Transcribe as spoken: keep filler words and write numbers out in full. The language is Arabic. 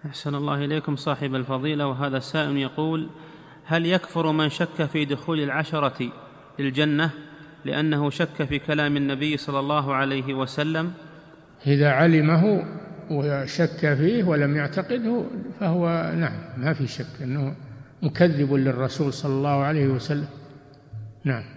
أحسن الله إليكم صاحب الفضيلة. وهذا السائل يقول: هل يكفر من شك في دخول العشرة للجنة لأنه شك في كلام النبي صلى الله عليه وسلم؟ إذا علمه وشك فيه ولم يعتقده فهو نعم ما في شك أنه مكذب للرسول صلى الله عليه وسلم. نعم.